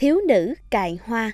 Thiếu nữ cài hoa.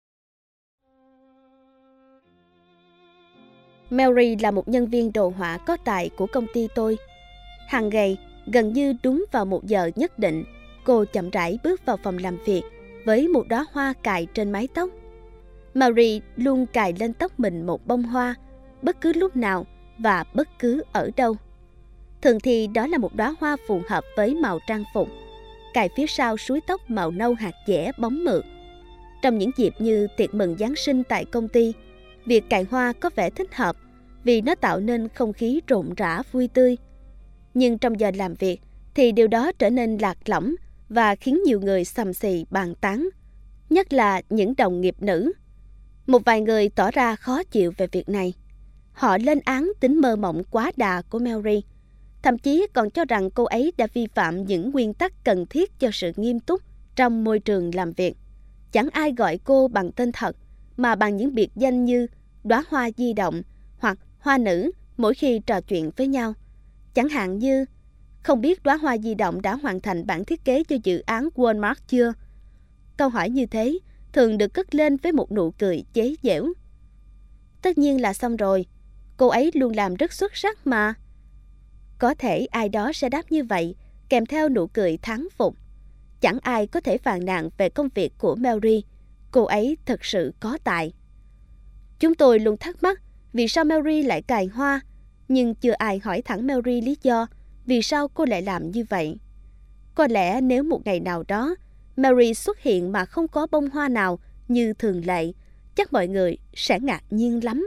Mary là một nhân viên đồ họa có tài của công ty tôi. Hàng ngày, gần như đúng vào một giờ nhất định, cô chậm rãi bước vào phòng làm việc với một đóa hoa cài trên mái tóc. Mary luôn cài lên tóc mình một bông hoa, bất cứ lúc nào và bất cứ ở đâu. Thường thì đó là một đóa hoa phù hợp với màu trang phục, cài phía sau súi tóc màu nâu hạt dẻ bóng mượt. Trong những dịp như tiệc mừng Giáng sinh tại công ty, việc cài hoa có vẻ thích hợp vì nó tạo nên không khí rộn rã vui tươi. Nhưng trong giờ làm việc thì điều đó trở nên lạc lõng và khiến nhiều người xầm xì bàn tán, nhất là những đồng nghiệp nữ. Một vài người tỏ ra khó chịu về việc này. Họ lên án tính mơ mộng quá đà của Mary, thậm chí còn cho rằng cô ấy đã vi phạm những nguyên tắc cần thiết cho sự nghiêm túc trong môi trường làm việc. Chẳng ai gọi cô bằng tên thật, mà bằng những biệt danh như đóa hoa di động hoặc hoa nữ mỗi khi trò chuyện với nhau. Chẳng hạn như, không biết đóa hoa di động đã hoàn thành bản thiết kế cho dự án Walmart chưa? Câu hỏi như thế thường được cất lên với một nụ cười chế giễu. Tất nhiên là xong rồi, cô ấy luôn làm rất xuất sắc mà. Có thể ai đó sẽ đáp như vậy, kèm theo nụ cười thán phục. Chẳng ai có thể phàn nàn về công việc của Mary, cô ấy thật sự có tài. Chúng tôi luôn thắc mắc vì sao Mary lại cài hoa, nhưng chưa ai hỏi thẳng Mary lý do vì sao cô lại làm như vậy. Có lẽ nếu một ngày nào đó Mary xuất hiện mà không có bông hoa nào như thường lệ, chắc mọi người sẽ ngạc nhiên lắm.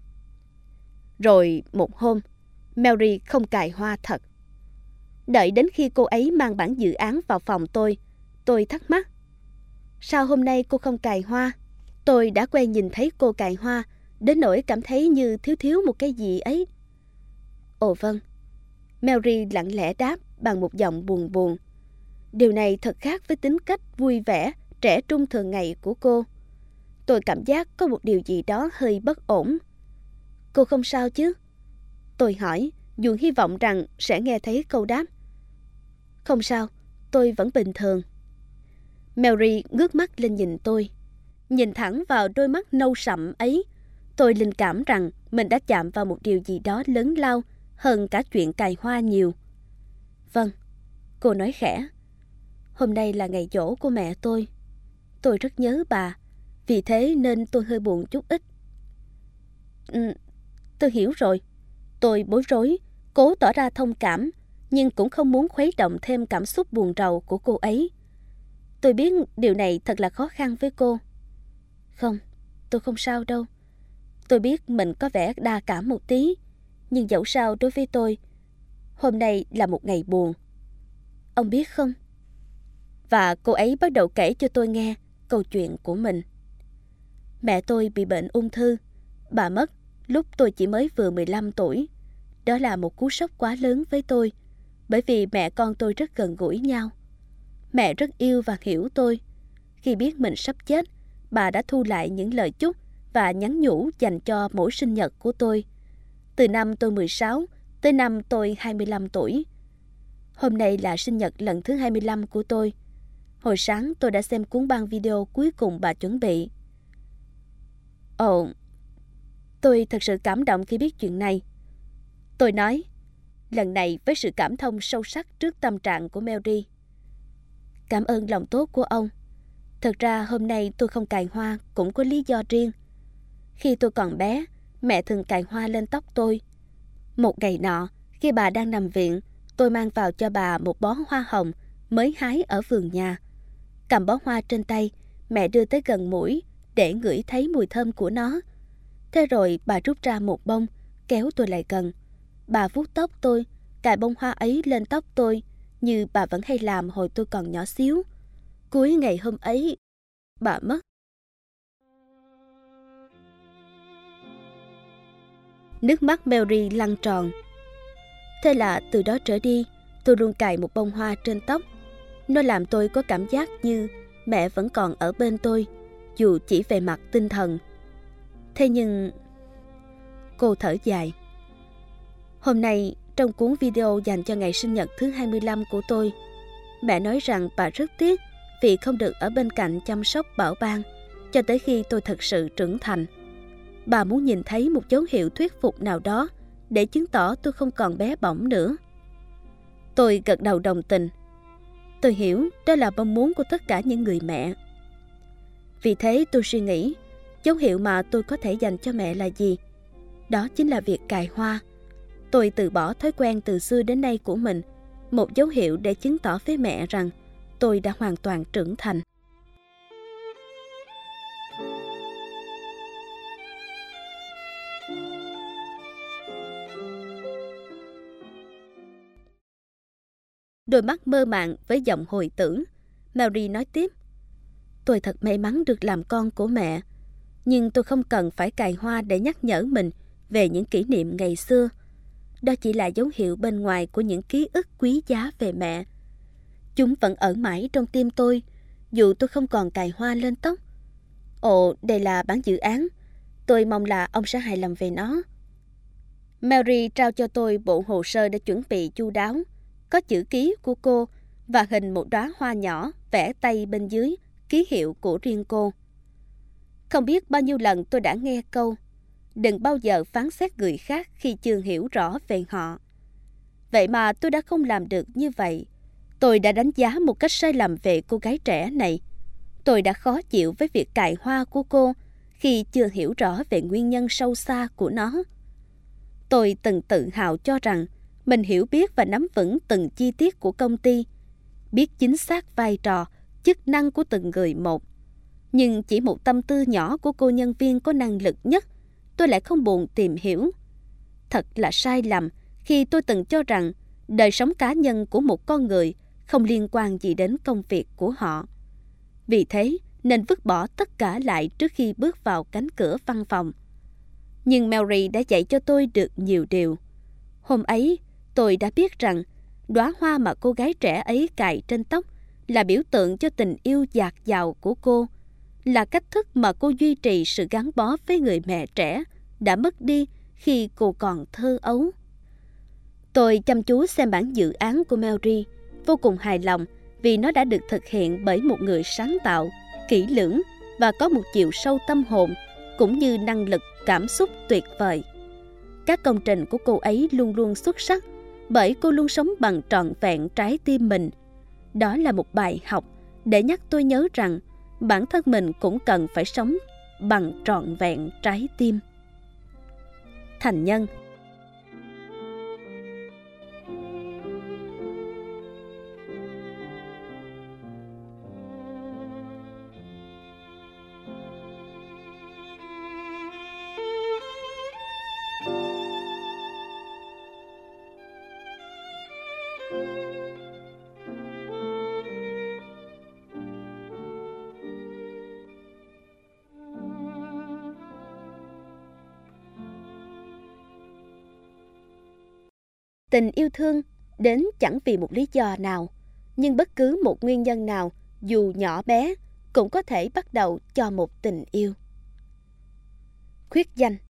Rồi một hôm, Mary không cài hoa thật. Đợi đến khi cô ấy mang bản dự án vào phòng tôi thắc mắc. Sao hôm nay cô không cài hoa? Tôi đã quen nhìn thấy cô cài hoa, đến nỗi cảm thấy như thiếu một cái gì ấy. Ồ vâng, Mary lặng lẽ đáp bằng một giọng buồn buồn. Điều này thật khác với tính cách vui vẻ, trẻ trung thường ngày của cô. Tôi cảm giác có một điều gì đó hơi bất ổn. Cô không sao chứ? Tôi hỏi, dù hy vọng rằng sẽ nghe thấy câu đáp. Không sao, tôi vẫn bình thường. Mary ngước mắt lên nhìn tôi. Nhìn thẳng vào đôi mắt nâu sậm ấy, tôi linh cảm rằng mình đã chạm vào một điều gì đó lớn lao hơn cả chuyện cài hoa nhiều. Vâng, cô nói khẽ. Hôm nay là ngày giỗ của mẹ tôi. Tôi rất nhớ bà, vì thế nên tôi hơi buồn chút ít. Tôi hiểu rồi. Tôi bối rối, cố tỏ ra thông cảm, nhưng cũng không muốn khuấy động thêm cảm xúc buồn rầu của cô ấy. Tôi biết điều này thật là khó khăn với cô. Không, tôi không sao đâu. Tôi biết mình có vẻ đa cảm một tí, nhưng dẫu sao đối với tôi, hôm nay là một ngày buồn. Ông biết không? Và cô ấy bắt đầu kể cho tôi nghe câu chuyện của mình. Mẹ tôi bị bệnh ung thư. Bà mất lúc tôi chỉ mới vừa 15 tuổi. Đó là một cú sốc quá lớn với tôi, bởi vì mẹ con tôi rất gần gũi nhau. Mẹ rất yêu và hiểu tôi. Khi biết mình sắp chết, bà đã thu lại những lời chúc và nhắn nhủ dành cho mỗi sinh nhật của tôi. Từ năm tôi 16 tới năm tôi 25 tuổi. Hôm nay là sinh nhật lần thứ 25 của tôi. Hồi sáng tôi đã xem cuốn băng video cuối cùng bà chuẩn bị. Ồ, tôi thật sự cảm động khi biết chuyện này. Tôi nói, lần này với sự cảm thông sâu sắc trước tâm trạng của Mary. Cảm ơn lòng tốt của ông. Thật ra hôm nay tôi không cài hoa cũng có lý do riêng. Khi tôi còn bé, mẹ thường cài hoa lên tóc tôi. Một ngày nọ, khi bà đang nằm viện, tôi mang vào cho bà một bó hoa hồng mới hái ở vườn nhà. Cầm bó hoa trên tay, mẹ đưa tới gần mũi để ngửi thấy mùi thơm của nó. Thế rồi bà rút ra một bông, kéo tôi lại gần. Bà vuốt tóc tôi, cài bông hoa ấy lên tóc tôi, như bà vẫn hay làm hồi tôi còn nhỏ xíu. Cuối ngày hôm ấy, bà mất. Nước mắt Mary lăn tròn. Thế là từ đó trở đi, tôi luôn cài một bông hoa trên tóc. Nó làm tôi có cảm giác như mẹ vẫn còn ở bên tôi, dù chỉ về mặt tinh thần. Thế nhưng... Cô thở dài. Hôm nay, trong cuốn video dành cho ngày sinh nhật thứ 25 của tôi, mẹ nói rằng bà rất tiếc vì không được ở bên cạnh chăm sóc bảo ban cho tới khi tôi thật sự trưởng thành. Bà muốn nhìn thấy một dấu hiệu thuyết phục nào đó để chứng tỏ tôi không còn bé bỏng nữa. Tôi gật đầu đồng tình. Tôi hiểu đó là mong muốn của tất cả những người mẹ. Vì thế tôi suy nghĩ, dấu hiệu mà tôi có thể dành cho mẹ là gì? Đó chính là việc cài hoa. Tôi từ bỏ thói quen từ xưa đến nay của mình, một dấu hiệu để chứng tỏ với mẹ rằng tôi đã hoàn toàn trưởng thành. Đôi mắt mơ màng với giọng hồi tưởng, Mary nói tiếp. Tôi thật may mắn được làm con của mẹ, nhưng tôi không cần phải cài hoa để nhắc nhở mình về những kỷ niệm ngày xưa. Đó chỉ là dấu hiệu bên ngoài của những ký ức quý giá về mẹ. Chúng vẫn ở mãi trong tim tôi, dù tôi không còn cài hoa lên tóc. Ồ, đây là bản dự án. Tôi mong là ông sẽ hài lòng về nó. Mary trao cho tôi bộ hồ sơ đã chuẩn bị chu đáo, có chữ ký của cô và hình một đóa hoa nhỏ vẽ tay bên dưới, ký hiệu của riêng cô. Không biết bao nhiêu lần tôi đã nghe câu đừng bao giờ phán xét người khác khi chưa hiểu rõ về họ. Vậy mà tôi đã không làm được như vậy. Tôi đã đánh giá một cách sai lầm về cô gái trẻ này. Tôi đã khó chịu với việc cài hoa của cô khi chưa hiểu rõ về nguyên nhân sâu xa của nó. Tôi từng tự hào cho rằng mình hiểu biết và nắm vững từng chi tiết của công ty, biết chính xác vai trò, chức năng của từng người một. Nhưng chỉ một tâm tư nhỏ của cô nhân viên có năng lực nhất, tôi lại không buồn tìm hiểu. Thật là sai lầm khi tôi từng cho rằng đời sống cá nhân của một con người không liên quan gì đến công việc của họ. Vì thế nên vứt bỏ tất cả lại trước khi bước vào cánh cửa văn phòng. Nhưng Mary đã dạy cho tôi được nhiều điều. Hôm ấy, tôi đã biết rằng đóa hoa mà cô gái trẻ ấy cài trên tóc là biểu tượng cho tình yêu dạt dào của cô, là cách thức mà cô duy trì sự gắn bó với người mẹ trẻ đã mất đi khi cô còn thơ ấu. Tôi chăm chú xem bản dự án của Mary, vô cùng hài lòng vì nó đã được thực hiện bởi một người sáng tạo, kỹ lưỡng và có một chiều sâu tâm hồn, cũng như năng lực cảm xúc tuyệt vời. Các công trình của cô ấy luôn luôn xuất sắc bởi cô luôn sống bằng trọn vẹn trái tim mình. Đó là một bài học để nhắc tôi nhớ rằng bản thân mình cũng cần phải sống bằng trọn vẹn trái tim. Thành Nhân. Tình yêu thương đến chẳng vì một lý do nào, nhưng bất cứ một nguyên nhân nào, dù nhỏ bé, cũng có thể bắt đầu cho một tình yêu. Khuyết danh.